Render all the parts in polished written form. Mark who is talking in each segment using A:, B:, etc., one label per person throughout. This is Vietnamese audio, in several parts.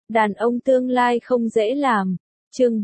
A: Đàn ông tương lai không dễ làm. Chương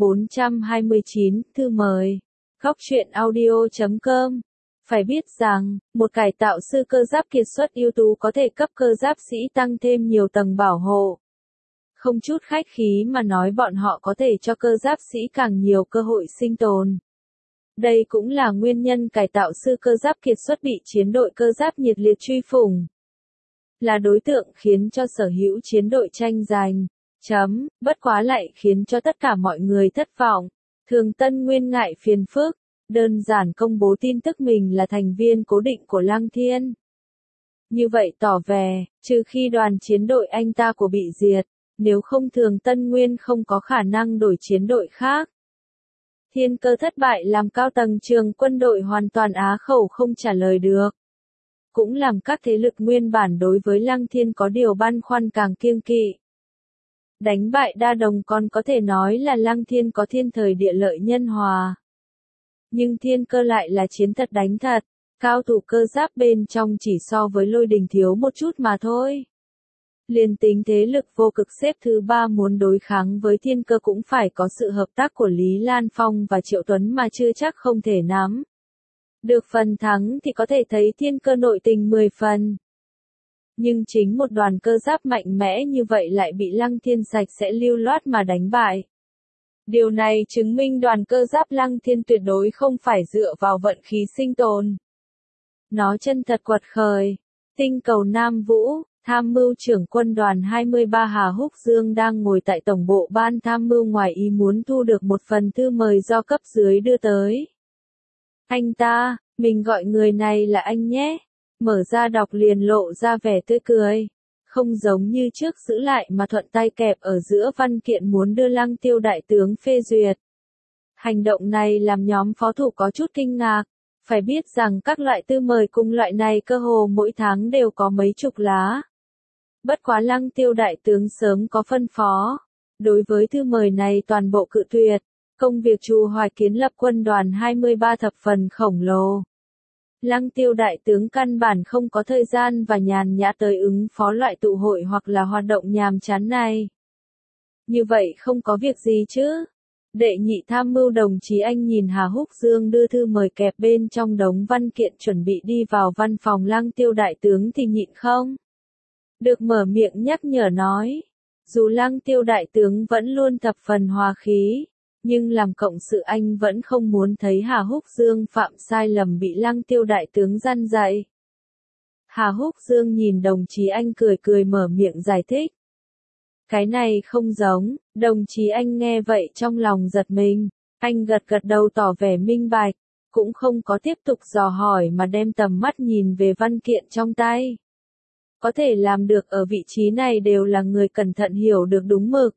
A: 429, thư mời. Góc truyện audio.com. Phải biết rằng, một cải tạo sư cơ giáp kiệt xuất ưu tú có thể cấp cơ giáp sĩ tăng thêm nhiều tầng bảo hộ. Không chút khách khí mà nói, bọn họ có thể cho cơ giáp sĩ càng nhiều cơ hội sinh tồn. Đây cũng là nguyên nhân cải tạo sư cơ giáp kiệt xuất bị chiến đội cơ giáp nhiệt liệt truy phủng. Là đối tượng khiến cho sở hữu chiến đội tranh giành. Bất quá lại khiến cho tất cả mọi người thất vọng. Thường Tân Nguyên ngại phiền phức, đơn giản công bố tin tức mình là thành viên cố định của Lăng Thiên. Như vậy tỏ vẻ, trừ khi đoàn chiến đội anh ta của bị diệt, nếu không Thường Tân Nguyên không có khả năng đổi chiến đội khác. Thiên Cơ thất bại làm cao tầng trường quân đội hoàn toàn á khẩu không trả lời được. Cũng làm các thế lực nguyên bản đối với Lăng Thiên có điều băn khoăn càng kiêng kỵ. Đánh bại đa đồng còn có thể nói là Lăng Thiên có thiên thời địa lợi nhân hòa. Nhưng Thiên Cơ lại là chiến thật đánh thật, cao thủ cơ giáp bên trong chỉ so với Lôi Đình thiếu một chút mà thôi. Liên tính thế lực vô cực xếp thứ 3 muốn đối kháng với Thiên Cơ cũng phải có sự hợp tác của Lý Lan Phong và Triệu Tuấn mà chưa chắc không thể nắm. Được phần thắng thì có thể thấy Thiên Cơ nội tình 10 phần. Nhưng chính một đoàn cơ giáp mạnh mẽ như vậy lại bị Lăng Thiên sạch sẽ lưu loát mà đánh bại. Điều này chứng minh đoàn cơ giáp Lăng Thiên tuyệt đối không phải dựa vào vận khí sinh tồn. Nó chân thật quật khởi. Tinh cầu Nam Vũ, tham mưu trưởng quân đoàn 23 Hà Húc Dương đang ngồi tại tổng bộ ban tham mưu ngoài ý muốn thu được một phần thư mời do cấp dưới đưa tới. Anh ta, mình gọi người này là anh nhé. Mở ra đọc liền lộ ra vẻ tươi cười. Không giống như trước giữ lại mà thuận tay kẹp ở giữa văn kiện muốn đưa Lăng Tiêu đại tướng phê duyệt. Hành động này làm nhóm phó thủ có chút kinh ngạc. Phải biết rằng các loại thư mời cùng loại này cơ hồ mỗi tháng đều có mấy chục lá. Bất quá Lăng Tiêu đại tướng sớm có phân phó. Đối với thư mời này toàn bộ cự tuyệt. Công việc Chu Hoài Kiến lập quân đoàn 23 thập phần khổng lồ. Lăng Tiêu đại tướng căn bản không có thời gian và nhàn nhã tới ứng phó loại tụ hội hoặc là hoạt động nhàm chán này. Như vậy không có việc gì chứ? Đệ nhị tham mưu đồng chí Anh nhìn Hà Húc Dương đưa thư mời kẹp bên trong đống văn kiện chuẩn bị đi vào văn phòng Lăng Tiêu đại tướng thì nhịn không? Được mở miệng nhắc nhở nói. Dù Lăng Tiêu đại tướng vẫn luôn thập phần hòa khí. Nhưng làm cộng sự anh vẫn không muốn thấy Hà Húc Dương phạm sai lầm bị Lăng Tiêu đại tướng răn dạy. Hà Húc Dương nhìn đồng chí anh cười cười mở miệng giải thích. Cái này không giống, đồng chí anh nghe vậy trong lòng giật mình, anh gật gật đầu tỏ vẻ minh bạch, cũng không có tiếp tục dò hỏi mà đem tầm mắt nhìn về văn kiện trong tay. Có thể làm được ở vị trí này đều là người cẩn thận hiểu được đúng mực.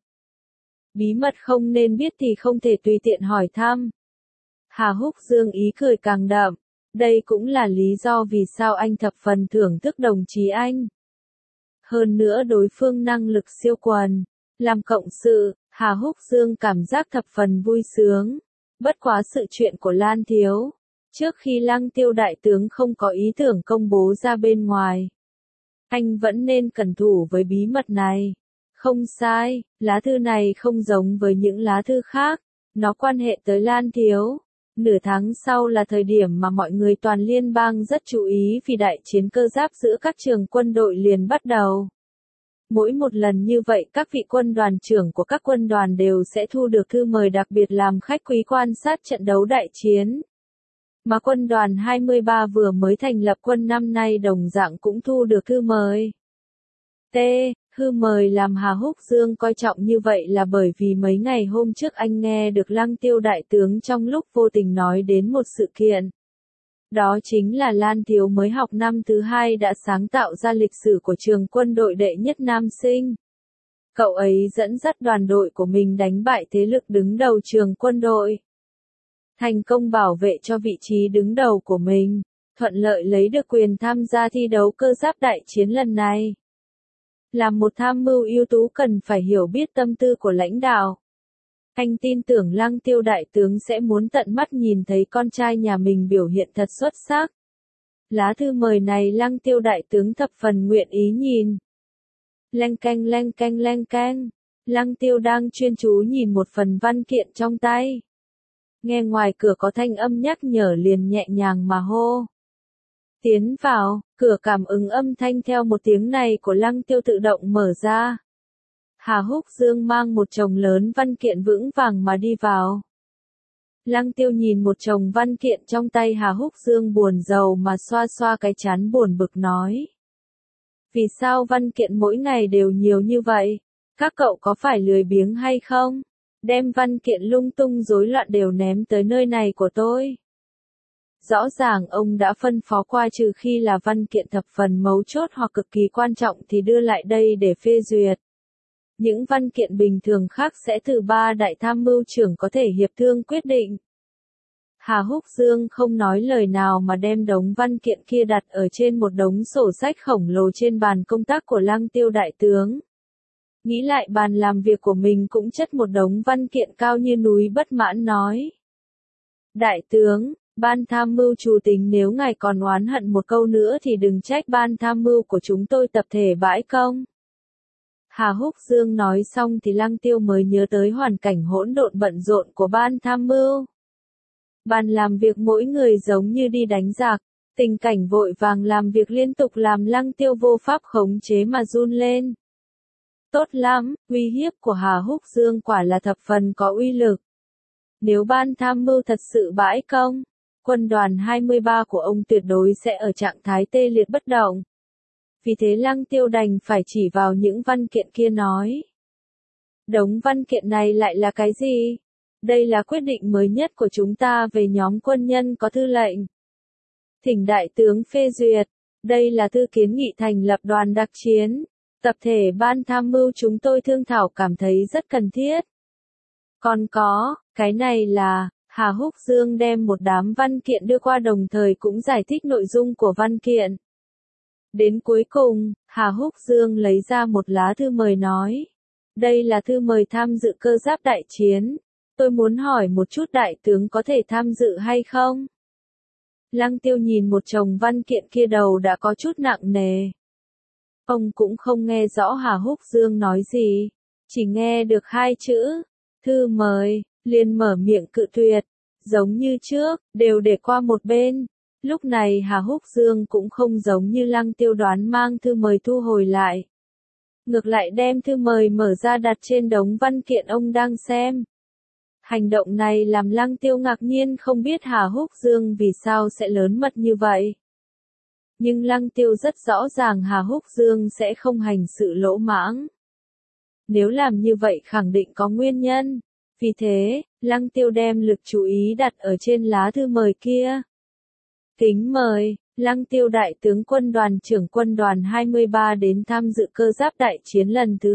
A: Bí mật không nên biết thì không thể tùy tiện hỏi thăm. Hà Húc Dương ý cười càng đậm. Đây cũng là lý do vì sao anh thập phần thưởng thức đồng chí anh. Hơn nữa đối phương năng lực siêu quần. Làm cộng sự, Hà Húc Dương cảm giác thập phần vui sướng. Bất quá sự chuyện của Lan Thiếu. Trước khi Lăng Tiêu đại tướng không có ý tưởng công bố ra bên ngoài. Anh vẫn nên cẩn thủ với bí mật này. Không sai, lá thư này không giống với những lá thư khác, nó quan hệ tới Lan Thiếu. Nửa tháng sau là thời điểm mà mọi người toàn liên bang rất chú ý vì đại chiến cơ giáp giữa các trường quân đội liền bắt đầu. Mỗi một lần như vậy các vị quân đoàn trưởng của các quân đoàn đều sẽ thu được thư mời đặc biệt làm khách quý quan sát trận đấu đại chiến. Mà quân đoàn 23 vừa mới thành lập quân năm nay đồng dạng cũng thu được thư mời. Thư mời làm Hà Húc Dương coi trọng như vậy là bởi vì mấy ngày hôm trước anh nghe được Lăng Tiêu đại tướng trong lúc vô tình nói đến một sự kiện. Đó chính là Lan Thiếu mới học năm thứ 2 đã sáng tạo ra lịch sử của trường quân đội đệ nhất nam sinh. Cậu ấy dẫn dắt đoàn đội của mình đánh bại thế lực đứng đầu trường quân đội. Thành công bảo vệ cho vị trí đứng đầu của mình, thuận lợi lấy được quyền tham gia thi đấu cơ giáp đại chiến lần này. Làm một tham mưu ưu tú cần phải hiểu biết tâm tư của lãnh đạo. Anh tin tưởng Lăng Tiêu đại tướng sẽ muốn tận mắt nhìn thấy con trai nhà mình biểu hiện thật xuất sắc. Lá thư mời này Lăng Tiêu đại tướng thập phần nguyện ý nhìn. Leng keng leng keng leng keng. Lăng Tiêu đang chuyên chú nhìn một phần văn kiện trong tay. Nghe ngoài cửa có thanh âm nhắc nhở liền nhẹ nhàng mà hô. Tiến vào, cửa cảm ứng âm thanh theo một tiếng này của Lăng Tiêu tự động mở ra. Hà Húc Dương mang một chồng lớn văn kiện vững vàng mà đi vào. Lăng Tiêu nhìn một chồng văn kiện trong tay Hà Húc Dương buồn rầu mà xoa xoa cái trán buồn bực nói. Vì sao văn kiện mỗi ngày đều nhiều như vậy? Các cậu có phải lười biếng hay không? Đem văn kiện lung tung rối loạn đều ném tới nơi này của tôi. Rõ ràng ông đã phân phó qua trừ khi là văn kiện thập phần mấu chốt hoặc cực kỳ quan trọng thì đưa lại đây để phê duyệt. Những văn kiện bình thường khác sẽ từ 3 đại tham mưu trưởng có thể hiệp thương quyết định. Hà Húc Dương không nói lời nào mà đem đống văn kiện kia đặt ở trên một đống sổ sách khổng lồ trên bàn công tác của Lăng Tiêu đại tướng. Nghĩ lại bàn làm việc của mình cũng chất một đống văn kiện cao như núi bất mãn nói. Đại tướng, ban tham mưu chủ tính nếu ngài còn oán hận một câu nữa thì đừng trách ban tham mưu của chúng tôi tập thể bãi công. Hà Húc Dương nói xong thì Lăng Tiêu mới nhớ tới hoàn cảnh hỗn độn bận rộn của ban tham mưu. Bàn làm việc mỗi người giống như đi đánh giặc, tình cảnh vội vàng làm việc liên tục làm Lăng Tiêu vô pháp khống chế mà run lên. Tốt lắm, uy hiếp của Hà Húc Dương quả là thập phần có uy lực. Nếu ban tham mưu thật sự bãi công, quân đoàn 23 của ông tuyệt đối sẽ ở trạng thái tê liệt bất động. Vì thế Lăng Tiêu đành phải chỉ vào những văn kiện kia nói. Đống văn kiện này lại là cái gì? Đây là quyết định mới nhất của chúng ta về nhóm quân nhân có thư lệnh. Thỉnh đại tướng phê duyệt. Đây là thư kiến nghị thành lập đoàn đặc chiến. Tập thể ban tham mưu chúng tôi thương thảo cảm thấy rất cần thiết. Còn có, cái này là, Hà Húc Dương đem một đám văn kiện đưa qua đồng thời cũng giải thích nội dung của văn kiện. Đến cuối cùng, Hà Húc Dương lấy ra một lá thư mời nói. Đây là thư mời tham dự cơ giáp đại chiến. Tôi muốn hỏi một chút đại tướng có thể tham dự hay không? Lăng Tiêu nhìn một chồng văn kiện kia đầu đã có chút nặng nề. Ông cũng không nghe rõ Hà Húc Dương nói gì. Chỉ nghe được 2 chữ. Thư mời, liền mở miệng cự tuyệt. Giống như trước, đều để qua một bên. Lúc này Hà Húc Dương cũng không giống như Lăng Tiêu đoán mang thư mời thu hồi lại. Ngược lại đem thư mời mở ra đặt trên đống văn kiện ông đang xem. Hành động này làm Lăng Tiêu ngạc nhiên không biết Hà Húc Dương vì sao sẽ lớn mật như vậy. Nhưng Lăng Tiêu rất rõ ràng Hà Húc Dương sẽ không hành sự lỗ mãng. Nếu làm như vậy khẳng định có nguyên nhân. Vì thế, Lăng Tiêu đem lực chú ý đặt ở trên lá thư mời kia. Kính mời, Lăng Tiêu đại tướng quân đoàn trưởng quân đoàn 23 đến tham dự cơ giáp đại chiến lần thứ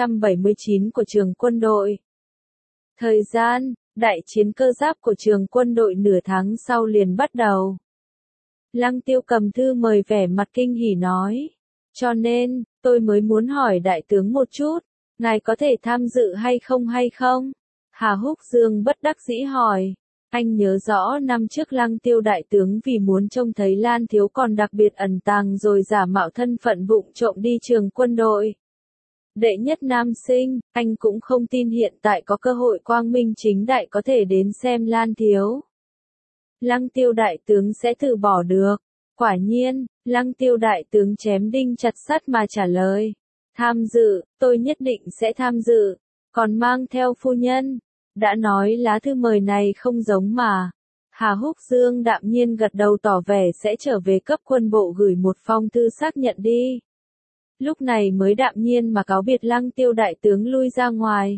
A: 279 của trường quân đội. Thời gian, đại chiến cơ giáp của trường quân đội nửa tháng sau liền bắt đầu. Lăng Tiêu cầm thư mời vẻ mặt kinh hỉ nói. Cho nên, tôi mới muốn hỏi đại tướng một chút, ngài có thể tham dự hay không hay không? Hà Húc Dương bất đắc dĩ hỏi. Anh nhớ rõ năm trước Lăng Tiêu đại tướng vì muốn trông thấy Lan Thiếu còn đặc biệt ẩn tàng rồi giả mạo thân phận vụng trộm đi trường quân đội. Đệ nhất nam sinh, anh cũng không tin hiện tại có cơ hội quang minh chính đại có thể đến xem Lan Thiếu. Lăng Tiêu đại tướng sẽ từ bỏ được. Quả nhiên, Lăng Tiêu đại tướng chém đinh chặt sắt mà trả lời. Tham dự, tôi nhất định sẽ tham dự. Còn mang theo phu nhân. Đã nói lá thư mời này không giống mà. Hà Húc Dương đạm nhiên gật đầu tỏ vẻ sẽ trở về cấp quân bộ gửi một phong thư xác nhận đi. Lúc này mới đạm nhiên mà cáo biệt Lăng Tiêu đại tướng lui ra ngoài.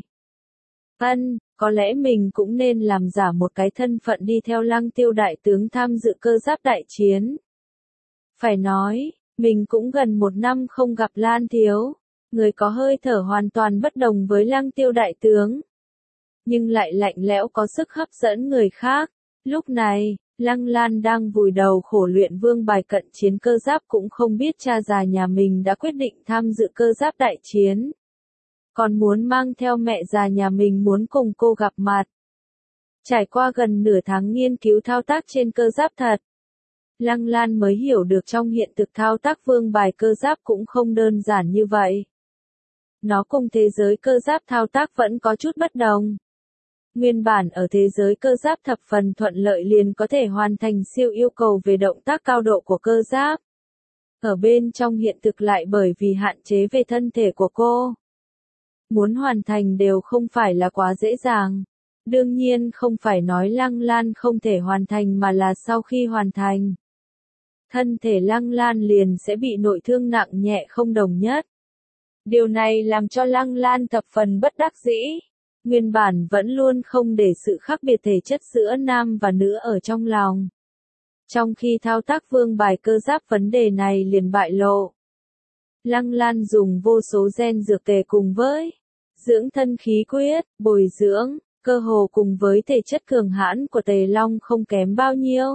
A: Có lẽ mình cũng nên làm giả một cái thân phận đi theo Lăng Tiêu đại tướng tham dự cơ giáp đại chiến. Phải nói, mình cũng gần 1 năm không gặp Lan Thiếu. Người có hơi thở hoàn toàn bất đồng với Lăng Tiêu đại tướng. Nhưng lại lạnh lẽo có sức hấp dẫn người khác. Lúc này, Lăng Lan đang vùi đầu khổ luyện vương bài cận chiến cơ giáp cũng không biết cha già nhà mình đã quyết định tham dự cơ giáp đại chiến. Còn muốn mang theo mẹ già nhà mình muốn cùng cô gặp mặt. Trải qua gần nửa tháng nghiên cứu thao tác trên cơ giáp thật. Lăng Lan mới hiểu được trong hiện thực thao tác vương bài cơ giáp cũng không đơn giản như vậy. Nó cùng thế giới cơ giáp thao tác vẫn có chút bất đồng. Nguyên bản ở thế giới cơ giáp thập phần thuận lợi liền có thể hoàn thành siêu yêu cầu về động tác cao độ của cơ giáp. Ở bên trong hiện thực lại bởi vì hạn chế về thân thể của cô. Muốn hoàn thành đều không phải là quá dễ dàng. Đương nhiên không phải nói Lăng Lan không thể hoàn thành mà là sau khi hoàn thành. Thân thể Lăng Lan liền sẽ bị nội thương nặng nhẹ không đồng nhất. Điều này làm cho Lăng Lan thập phần bất đắc dĩ. Nguyên bản vẫn luôn không để sự khác biệt thể chất giữa nam và nữ ở trong lòng. Trong khi thao tác vương bài cơ giáp vấn đề này liền bại lộ. Lăng Lan dùng vô số gen dược tề cùng với dưỡng thân khí quyết, bồi dưỡng, cơ hồ cùng với thể chất cường hãn của Tề Long không kém bao nhiêu.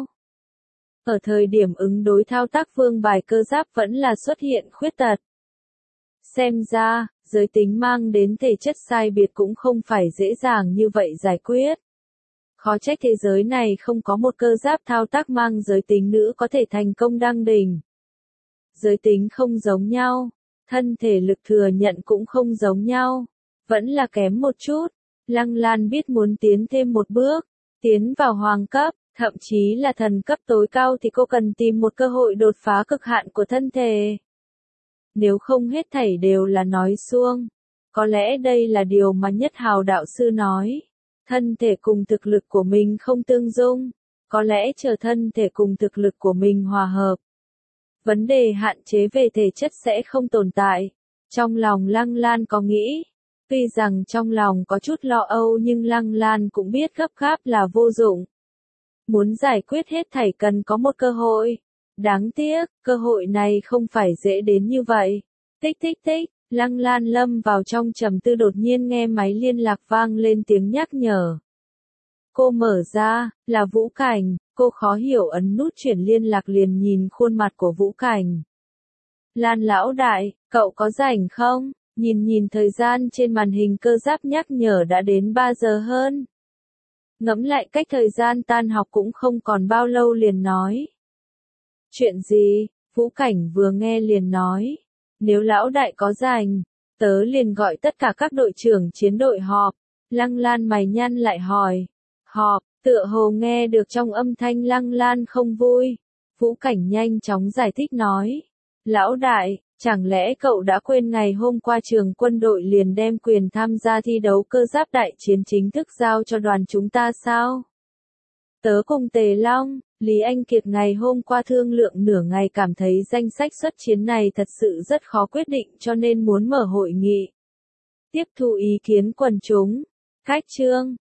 A: Ở thời điểm ứng đối thao tác vương bài cơ giáp vẫn là xuất hiện khuyết tật. Xem ra, giới tính mang đến thể chất sai biệt cũng không phải dễ dàng như vậy giải quyết. Khó trách thế giới này không có một cơ giáp thao tác mang giới tính nữ có thể thành công đăng đỉnh. Giới tính không giống nhau, thân thể lực thừa nhận cũng không giống nhau, vẫn là kém một chút. Lăng Lan biết muốn tiến thêm một bước, tiến vào hoàng cấp, thậm chí là thần cấp tối cao thì cô cần tìm một cơ hội đột phá cực hạn của thân thể. Nếu không hết thảy đều là nói suông. Có lẽ đây là điều mà Nhất Hào đạo sư nói. Thân thể cùng thực lực của mình không tương dung. Có lẽ chờ thân thể cùng thực lực của mình hòa hợp. Vấn đề hạn chế về thể chất sẽ không tồn tại. Trong lòng Lăng Lan có nghĩ. Tuy rằng trong lòng có chút lo âu nhưng Lăng Lan cũng biết gấp gáp là vô dụng. Muốn giải quyết hết thảy cần có một cơ hội. Đáng tiếc, cơ hội này không phải dễ đến như vậy. Tích tích tích, Lăng Lan lâm vào trong trầm tư đột nhiên nghe máy liên lạc vang lên tiếng nhắc nhở. Cô mở ra, là Vũ Cảnh, cô khó hiểu ấn nút chuyển liên lạc liền nhìn khuôn mặt của Vũ Cảnh. Lan lão đại, cậu có rảnh không? Nhìn thời gian trên màn hình cơ giáp nhắc nhở đã đến 3 giờ hơn. Ngẫm lại cách thời gian tan học cũng không còn bao lâu liền nói. Chuyện gì? Vũ Cảnh vừa nghe liền nói. Nếu lão đại có rảnh, tớ liền gọi tất cả các đội trưởng chiến đội họp. Lăng Lan mày nhăn lại hỏi. Họp, tựa hồ nghe được trong âm thanh Lăng Lan không vui. Vũ Cảnh nhanh chóng giải thích nói. Lão đại, chẳng lẽ cậu đã quên ngày hôm qua trường quân đội liền đem quyền tham gia thi đấu cơ giáp đại chiến chính thức giao cho đoàn chúng ta sao? Tớ cùng Tề Long, Lý Anh Kiệt ngày hôm qua thương lượng nửa ngày cảm thấy danh sách xuất chiến này thật sự rất khó quyết định cho nên muốn mở hội nghị. Tiếp thu ý kiến quần chúng. Cách chương